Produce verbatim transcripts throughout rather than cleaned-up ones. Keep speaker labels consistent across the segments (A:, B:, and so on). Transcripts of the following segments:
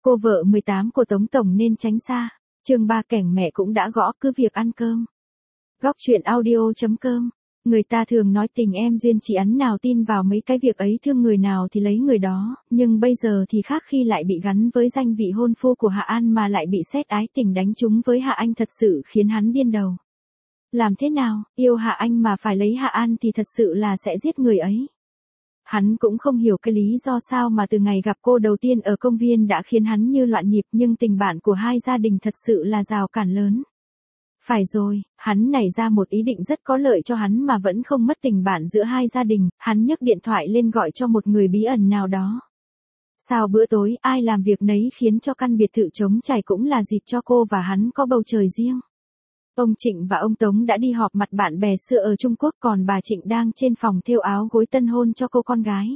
A: Cô vợ mười tám của Tống Tổng nên tránh xa. Chương ba kẻng mẹ cũng đã gõ cứ việc ăn cơm. Góc chuyện audio chấm com. Người ta thường nói tình em duyên chỉ ắn nào tin vào mấy cái việc ấy, thương người nào thì lấy người đó, nhưng bây giờ thì khác khi lại bị gắn với danh vị hôn phu của Hạ An mà lại bị xét ái tình đánh trúng với Hạ Anh thật sự khiến hắn điên đầu. Làm thế nào, yêu Hạ Anh mà phải lấy Hạ An thì thật sự là sẽ giết người ấy. Hắn cũng không hiểu cái lý do sao mà từ ngày gặp cô đầu tiên ở công viên đã khiến hắn như loạn nhịp, nhưng tình bạn của hai gia đình thật sự là rào cản lớn. Phải rồi, hắn nảy ra một ý định rất có lợi cho hắn mà vẫn không mất tình bạn giữa hai gia đình, hắn nhấc điện thoại lên gọi cho một người bí ẩn nào đó. Sao bữa tối ai làm việc nấy khiến cho căn biệt thự trống trải cũng là dịp cho cô và hắn có bầu trời riêng. Ông Trịnh và ông Tống đã đi họp mặt bạn bè xưa ở Trung Quốc, còn bà Trịnh đang trên phòng thêu áo gối tân hôn cho cô con gái.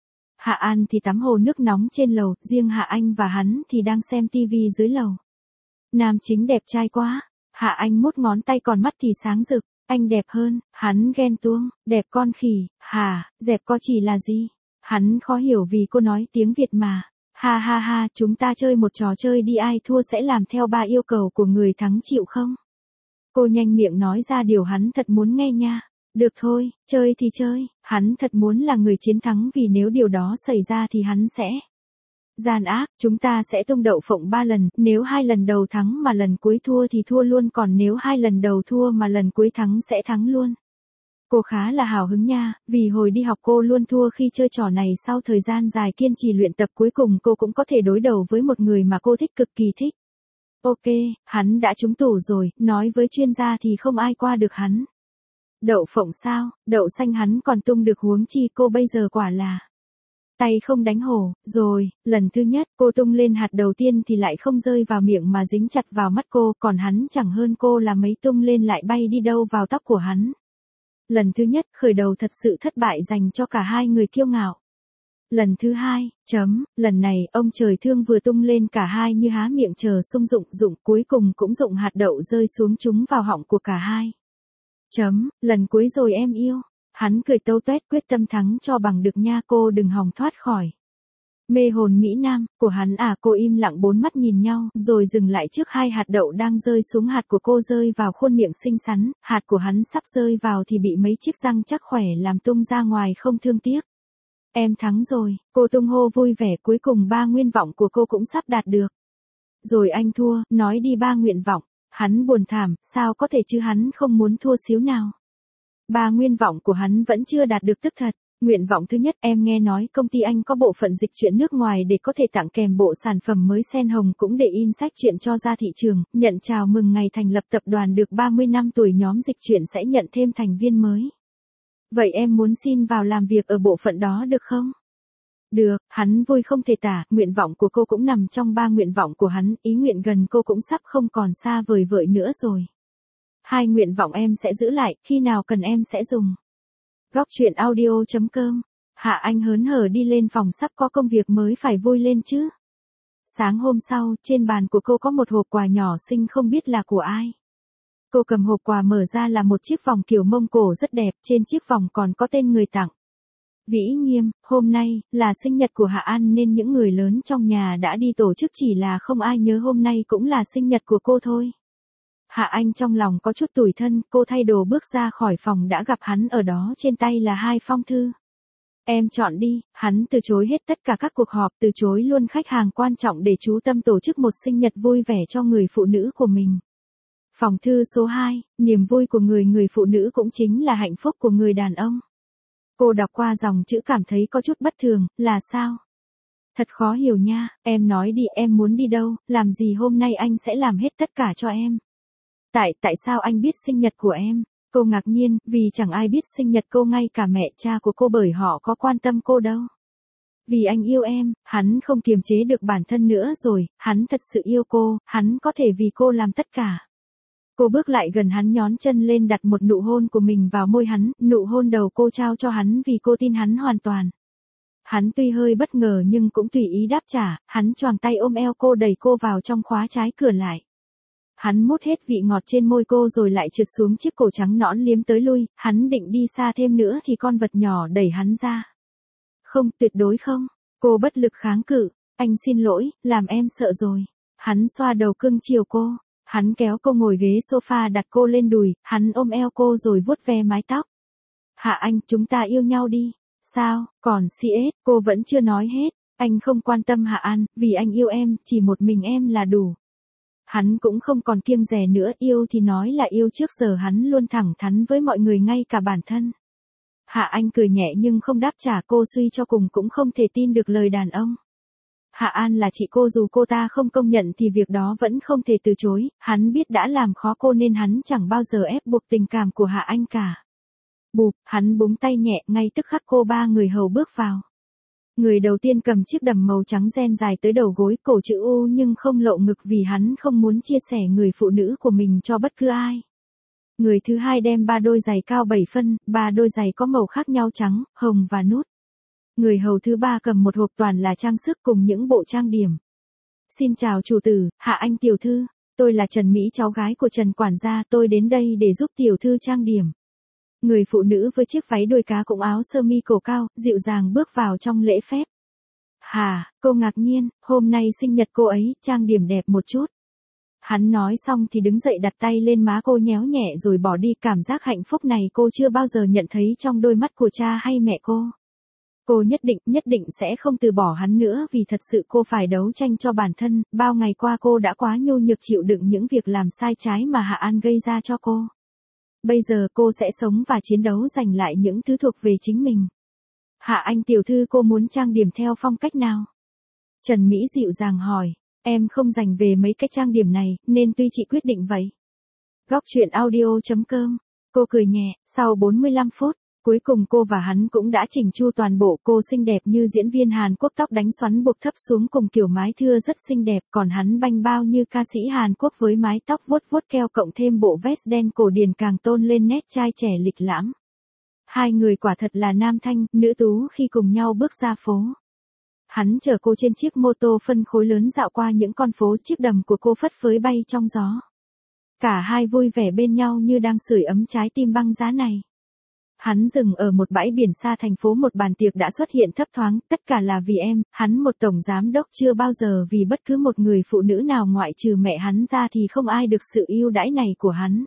A: Hạ An thì tắm hồ nước nóng trên lầu, riêng Hạ Anh và hắn thì đang xem tivi dưới lầu. Nam chính đẹp trai quá. Hạ Anh mút ngón tay còn mắt thì sáng rực. Anh đẹp hơn, hắn ghen tuông, đẹp con khỉ, hà, dẹp có chỉ là gì? Hắn khó hiểu vì cô nói tiếng Việt mà. Ha ha ha, chúng ta chơi một trò chơi đi, ai thua sẽ làm theo ba yêu cầu của người thắng, chịu không? Cô nhanh miệng nói ra điều hắn thật muốn nghe nha. Được thôi, chơi thì chơi, hắn thật muốn là người chiến thắng vì nếu điều đó xảy ra thì hắn sẽ gian ác. Chúng ta sẽ tung đậu phộng ba lần, nếu hai lần đầu thắng mà lần cuối thua thì thua luôn, còn nếu hai lần đầu thua mà lần cuối thắng sẽ thắng luôn. Cô khá là hào hứng nha, vì hồi đi học cô luôn thua khi chơi trò này, sau thời gian dài kiên trì luyện tập cuối cùng cô cũng có thể đối đầu với một người mà cô thích, cực kỳ thích. Ok, hắn đã trúng tủ rồi, nói với chuyên gia thì không ai qua được hắn. Đậu phộng sao, đậu xanh hắn còn tung được, huống chi cô bây giờ quả là tay không đánh hổ. Rồi, lần thứ nhất cô tung lên hạt đầu tiên thì lại không rơi vào miệng mà dính chặt vào mắt cô, còn hắn chẳng hơn cô là mấy, tung lên lại bay đi đâu vào tóc của hắn. Lần thứ nhất khởi đầu thật sự thất bại dành cho cả hai người kiêu ngạo. Lần thứ hai, chấm, lần này ông trời thương vừa tung lên cả hai như há miệng chờ sung dụng, dụng cuối cùng cũng dụng hạt đậu rơi xuống chúng vào họng của cả hai. Chấm, lần cuối rồi em yêu. Hắn cười tâu tuét, quyết tâm thắng cho bằng được nha, cô đừng hòng thoát khỏi mê hồn Mỹ Nam của hắn à. Cô im lặng, bốn mắt nhìn nhau, rồi dừng lại trước hai hạt đậu đang rơi xuống. Hạt của cô rơi vào khuôn miệng xinh xắn, hạt của hắn sắp rơi vào thì bị mấy chiếc răng chắc khỏe làm tung ra ngoài không thương tiếc. Em thắng rồi, cô tung hô vui vẻ, cuối cùng ba nguyện vọng của cô cũng sắp đạt được. Rồi anh thua, nói đi ba nguyện vọng. Hắn buồn thảm, sao có thể chứ, hắn không muốn thua xíu nào. Ba nguyện vọng của hắn vẫn chưa đạt được tức thật. Nguyện vọng thứ nhất, em nghe nói công ty anh có bộ phận dịch truyện nước ngoài để có thể tặng kèm bộ sản phẩm mới, Sen Hồng cũng để in sách truyện cho ra thị trường, nhận chào mừng ngày thành lập tập đoàn được ba mươi năm tuổi, nhóm dịch truyện sẽ nhận thêm thành viên mới. Vậy em muốn xin vào làm việc ở bộ phận đó được không? Được, hắn vui không thể tả, nguyện vọng của cô cũng nằm trong ba nguyện vọng của hắn, ý nguyện gần cô cũng sắp không còn xa vời vợi nữa rồi. Hai nguyện vọng em sẽ giữ lại, khi nào cần em sẽ dùng. Góc chuyện audio chấm com. Hạ Anh hớn hở đi lên phòng, sắp có công việc mới phải vui lên chứ. Sáng hôm sau, trên bàn của cô có một hộp quà nhỏ xinh không biết là của ai. Cô cầm hộp quà mở ra là một chiếc vòng kiểu Mông Cổ rất đẹp, trên chiếc vòng còn có tên người tặng. Vĩ Nghiêm. Hôm nay là sinh nhật của Hạ An nên những người lớn trong nhà đã đi tổ chức, chỉ là không ai nhớ hôm nay cũng là sinh nhật của cô thôi. Hạ Anh trong lòng có chút tủi thân, cô thay đồ bước ra khỏi phòng đã gặp hắn ở đó, trên tay là hai phong thư. Em chọn đi. Hắn từ chối hết tất cả các cuộc họp, từ chối luôn khách hàng quan trọng để chú tâm tổ chức một sinh nhật vui vẻ cho người phụ nữ của mình. Phòng thư số hai, niềm vui của người người phụ nữ cũng chính là hạnh phúc của người đàn ông. Cô đọc qua dòng chữ cảm thấy có chút bất thường, là sao? Thật khó hiểu nha, em nói đi, em muốn đi đâu, làm gì hôm nay anh sẽ làm hết tất cả cho em. Tại, tại sao anh biết sinh nhật của em? Cô ngạc nhiên, vì chẳng ai biết sinh nhật cô, ngay cả mẹ cha của cô, bởi họ có quan tâm cô đâu. Vì anh yêu em, hắn không kiềm chế được bản thân nữa rồi, hắn thật sự yêu cô, hắn có thể vì cô làm tất cả. Cô bước lại gần hắn, nhón chân lên đặt một nụ hôn của mình vào môi hắn, nụ hôn đầu cô trao cho hắn vì cô tin hắn hoàn toàn. Hắn tuy hơi bất ngờ nhưng cũng tùy ý đáp trả, hắn choàng tay ôm eo cô, đẩy cô vào trong, khóa trái cửa lại. Hắn mút hết vị ngọt trên môi cô rồi lại trượt xuống chiếc cổ trắng nõn liếm tới lui, hắn định đi xa thêm nữa thì con vật nhỏ đẩy hắn ra. Không, tuyệt đối không. Cô bất lực kháng cự. Anh xin lỗi, làm em sợ rồi. Hắn xoa đầu cưng chiều cô. Hắn kéo cô ngồi ghế sofa đặt cô lên đùi, hắn ôm eo cô rồi vuốt ve mái tóc. Hạ Anh, chúng ta yêu nhau đi. Sao, còn xê ét, cô vẫn chưa nói hết. Anh không quan tâm Hạ An, vì anh yêu em, chỉ một mình em là đủ. Hắn cũng không còn kiêng dè nữa, yêu thì nói là yêu, trước giờ hắn luôn thẳng thắn với mọi người ngay cả bản thân. Hạ Anh cười nhẹ nhưng không đáp trả, cô suy cho cùng cũng không thể tin được lời đàn ông. Hạ An là chị cô, dù cô ta không công nhận thì việc đó vẫn không thể từ chối, hắn biết đã làm khó cô nên hắn chẳng bao giờ ép buộc tình cảm của Hạ Anh cả. Bụp, hắn búng tay nhẹ, ngay tức khắc cô ba người hầu bước vào. Người đầu tiên cầm chiếc đầm màu trắng ren dài tới đầu gối, cổ chữ U nhưng không lộ ngực vì hắn không muốn chia sẻ người phụ nữ của mình cho bất cứ ai. Người thứ hai đem ba đôi giày cao bảy phân, ba đôi giày có màu khác nhau trắng, hồng và nút. Người hầu thứ ba cầm một hộp toàn là trang sức cùng những bộ trang điểm. Xin chào chủ tử, Hạ Anh tiểu thư, tôi là Trần Mỹ, cháu gái của Trần quản gia, tôi đến đây để giúp tiểu thư trang điểm. Người phụ nữ với chiếc váy đuôi cá cũng áo sơ mi cổ cao, dịu dàng bước vào trong lễ phép. Hà, cô ngạc nhiên, hôm nay sinh nhật cô ấy, trang điểm đẹp một chút. Hắn nói xong thì đứng dậy đặt tay lên má cô nhéo nhẹ rồi bỏ đi, cảm giác hạnh phúc này cô chưa bao giờ nhận thấy trong đôi mắt của cha hay mẹ cô. Cô nhất định, nhất định sẽ không từ bỏ hắn nữa vì thật sự cô phải đấu tranh cho bản thân, bao ngày qua cô đã quá nhu nhược chịu đựng những việc làm sai trái mà Hạ An gây ra cho cô. Bây giờ cô sẽ sống và chiến đấu giành lại những thứ thuộc về chính mình. Hạ Anh tiểu thư, cô muốn trang điểm theo phong cách nào? Trần Mỹ dịu dàng hỏi, em không dành về mấy cái trang điểm này, nên tuy chị quyết định vậy. Góc truyện audio chấm com. Cô cười nhẹ, sau bốn mươi lăm phút, cuối cùng cô và hắn cũng đã chỉnh chu toàn bộ. Cô xinh đẹp như diễn viên Hàn Quốc, tóc đánh xoắn buộc thấp xuống cùng kiểu mái thưa rất xinh đẹp, còn hắn banh bao như ca sĩ Hàn Quốc với mái tóc vuốt vuốt keo cộng thêm bộ vest đen cổ điển càng tôn lên nét trai trẻ lịch lãm. Hai người quả thật là nam thanh, nữ tú khi cùng nhau bước ra phố. Hắn chở cô trên chiếc mô tô phân khối lớn dạo qua những con phố, chiếc đầm của cô phất phới bay trong gió. Cả hai vui vẻ bên nhau như đang sưởi ấm trái tim băng giá này. Hắn dừng ở một bãi biển xa thành phố, một bàn tiệc đã xuất hiện thấp thoáng, tất cả là vì em, hắn một tổng giám đốc chưa bao giờ vì bất cứ một người phụ nữ nào ngoại trừ mẹ hắn ra thì không ai được sự ưu đãi này của hắn.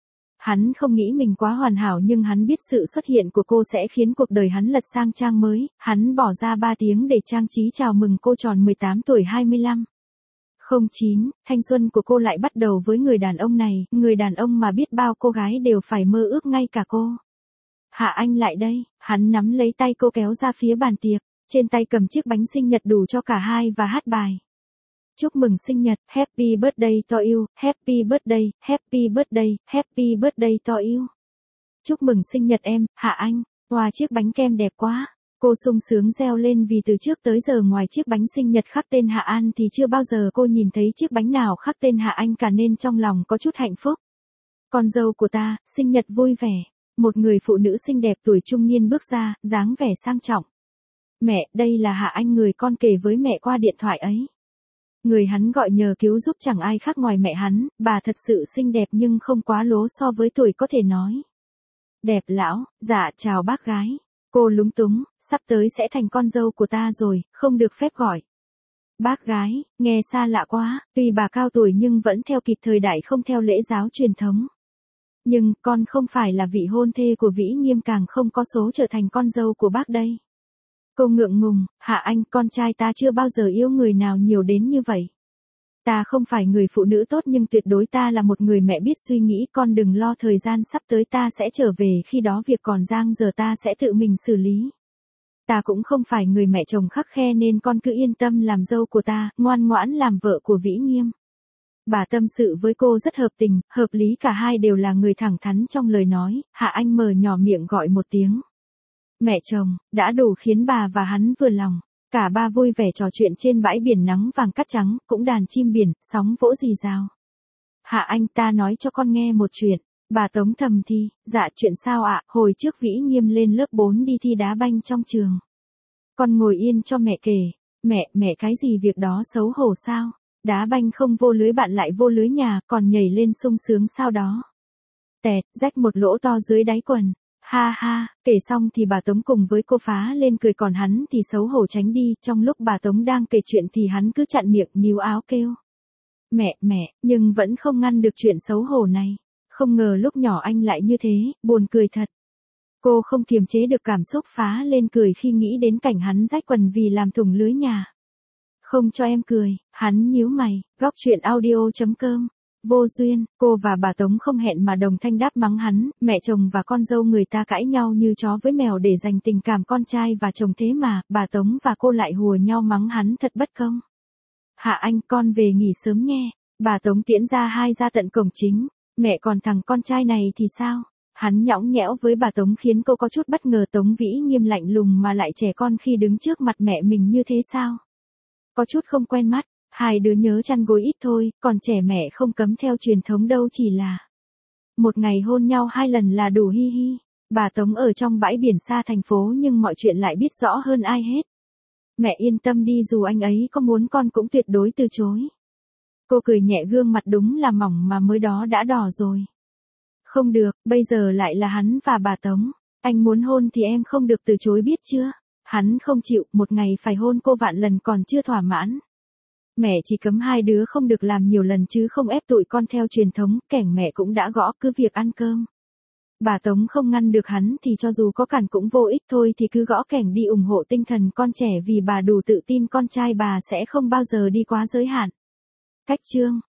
A: Hắn không nghĩ mình quá hoàn hảo nhưng hắn biết sự xuất hiện của cô sẽ khiến cuộc đời hắn lật sang trang mới, hắn bỏ ra ba tiếng để trang trí chào mừng cô tròn mười tám tuổi hai mươi lăm. không chín, thanh xuân của cô lại bắt đầu với người đàn ông này, người đàn ông mà biết bao cô gái đều phải mơ ước, ngay cả cô. Hạ Anh lại đây, hắn nắm lấy tay cô kéo ra phía bàn tiệc, trên tay cầm chiếc bánh sinh nhật đủ cho cả hai và hát bài. Chúc mừng sinh nhật, happy birthday to you, happy birthday, happy birthday, happy birthday to you. Chúc mừng sinh nhật em, Hạ Anh, wow, chiếc bánh kem đẹp quá. Cô sung sướng reo lên vì từ trước tới giờ ngoài chiếc bánh sinh nhật khắc tên Hạ An thì chưa bao giờ cô nhìn thấy chiếc bánh nào khắc tên Hạ Anh cả, nên trong lòng có chút hạnh phúc. Con dâu của ta, sinh nhật vui vẻ. Một người phụ nữ xinh đẹp tuổi trung niên bước ra, dáng vẻ sang trọng. Mẹ, đây là Hạ Anh, người con kể với mẹ qua điện thoại ấy. Người hắn gọi nhờ cứu giúp chẳng ai khác ngoài mẹ hắn, bà thật sự xinh đẹp nhưng không quá lố so với tuổi, có thể nói. Đẹp lão, dạ chào bác gái. Cô lúng túng, sắp tới sẽ thành con dâu của ta rồi, không được phép gọi bác gái, nghe xa lạ quá, tuy bà cao tuổi nhưng vẫn theo kịp thời đại, không theo lễ giáo truyền thống. Nhưng, con không phải là vị hôn thê của Vĩ Nghiêm, càng không có số trở thành con dâu của bác đây. Cô ngượng ngùng, Hạ Anh, con trai ta chưa bao giờ yêu người nào nhiều đến như vậy. Ta không phải người phụ nữ tốt nhưng tuyệt đối ta là một người mẹ biết suy nghĩ, con đừng lo, thời gian sắp tới ta sẽ trở về, khi đó việc còn dang dở ta sẽ tự mình xử lý. Ta cũng không phải người mẹ chồng khắt khe nên con cứ yên tâm làm dâu của ta, ngoan ngoãn làm vợ của Vĩ Nghiêm. Bà tâm sự với cô rất hợp tình, hợp lý, cả hai đều là người thẳng thắn trong lời nói. Hạ Anh mở nhỏ miệng gọi một tiếng mẹ chồng, đã đủ khiến bà và hắn vừa lòng. Cả ba vui vẻ trò chuyện trên bãi biển nắng vàng cát trắng, cũng đàn chim biển, sóng vỗ rì rào. Hạ Anh, ta nói cho con nghe một chuyện. Bà Tống thầm thì, dạ chuyện sao ạ? Hồi trước Vĩ Nghiêm lên lớp bốn đi thi đá banh trong trường. Con ngồi yên cho mẹ kể. Mẹ, mẹ cái gì, việc đó xấu hổ sao? Đá banh không vô lưới bạn lại vô lưới nhà, còn nhảy lên sung sướng sao đó. Tẹt, rách một lỗ to dưới đáy quần. Ha ha, kể xong thì bà Tống cùng với cô phá lên cười, còn hắn thì xấu hổ tránh đi, trong lúc bà Tống đang kể chuyện thì hắn cứ chặn miệng níu áo kêu. Mẹ, mẹ, nhưng vẫn không ngăn được chuyện xấu hổ này. Không ngờ lúc nhỏ anh lại như thế, buồn cười thật. Cô không kiềm chế được cảm xúc phá lên cười khi nghĩ đến cảnh hắn rách quần vì làm thủng lưới nhà. Không cho em cười, hắn nhíu mày, góc chuyện audio chấm com. Vô duyên, cô và bà Tống không hẹn mà đồng thanh đáp mắng hắn, mẹ chồng và con dâu người ta cãi nhau như chó với mèo để giành tình cảm con trai và chồng, thế mà, bà Tống và cô lại hùa nhau mắng hắn thật bất công. Hạ anh, con về nghỉ sớm nghe. Bà Tống tiễn ra hai ra tận cổng chính. Mẹ, còn thằng con trai này thì sao? Hắn nhõng nhẽo với bà Tống khiến cô có chút bất ngờ. Tống Vĩ nghiêm lạnh lùng mà lại trẻ con khi đứng trước mặt mẹ mình như thế sao? Có chút không quen mắt. Hai đứa nhớ chăn gối ít thôi, còn trẻ mẹ không cấm theo truyền thống đâu, chỉ là một ngày hôn nhau hai lần là đủ, hi hi. Bà Tống ở trong bãi biển xa thành phố nhưng mọi chuyện lại biết rõ hơn ai hết. Mẹ yên tâm đi, dù anh ấy có muốn con cũng tuyệt đối từ chối. Cô cười nhẹ, gương mặt đúng là mỏng mà mới đó đã đỏ rồi. Không được, bây giờ lại là hắn và bà Tống. Anh muốn hôn thì em không được từ chối, biết chưa? Hắn không chịu, một ngày phải hôn cô vạn lần còn chưa thỏa mãn. Mẹ chỉ cấm hai đứa không được làm nhiều lần chứ không ép tụi con theo truyền thống, kẻng mẹ cũng đã gõ, cứ việc ăn cơm. Bà Tống không ngăn được hắn thì cho dù có cản cũng vô ích thôi, thì cứ gõ kẻng đi, ủng hộ tinh thần con trẻ vì bà đủ tự tin con trai bà sẽ không bao giờ đi quá giới hạn. Cách chương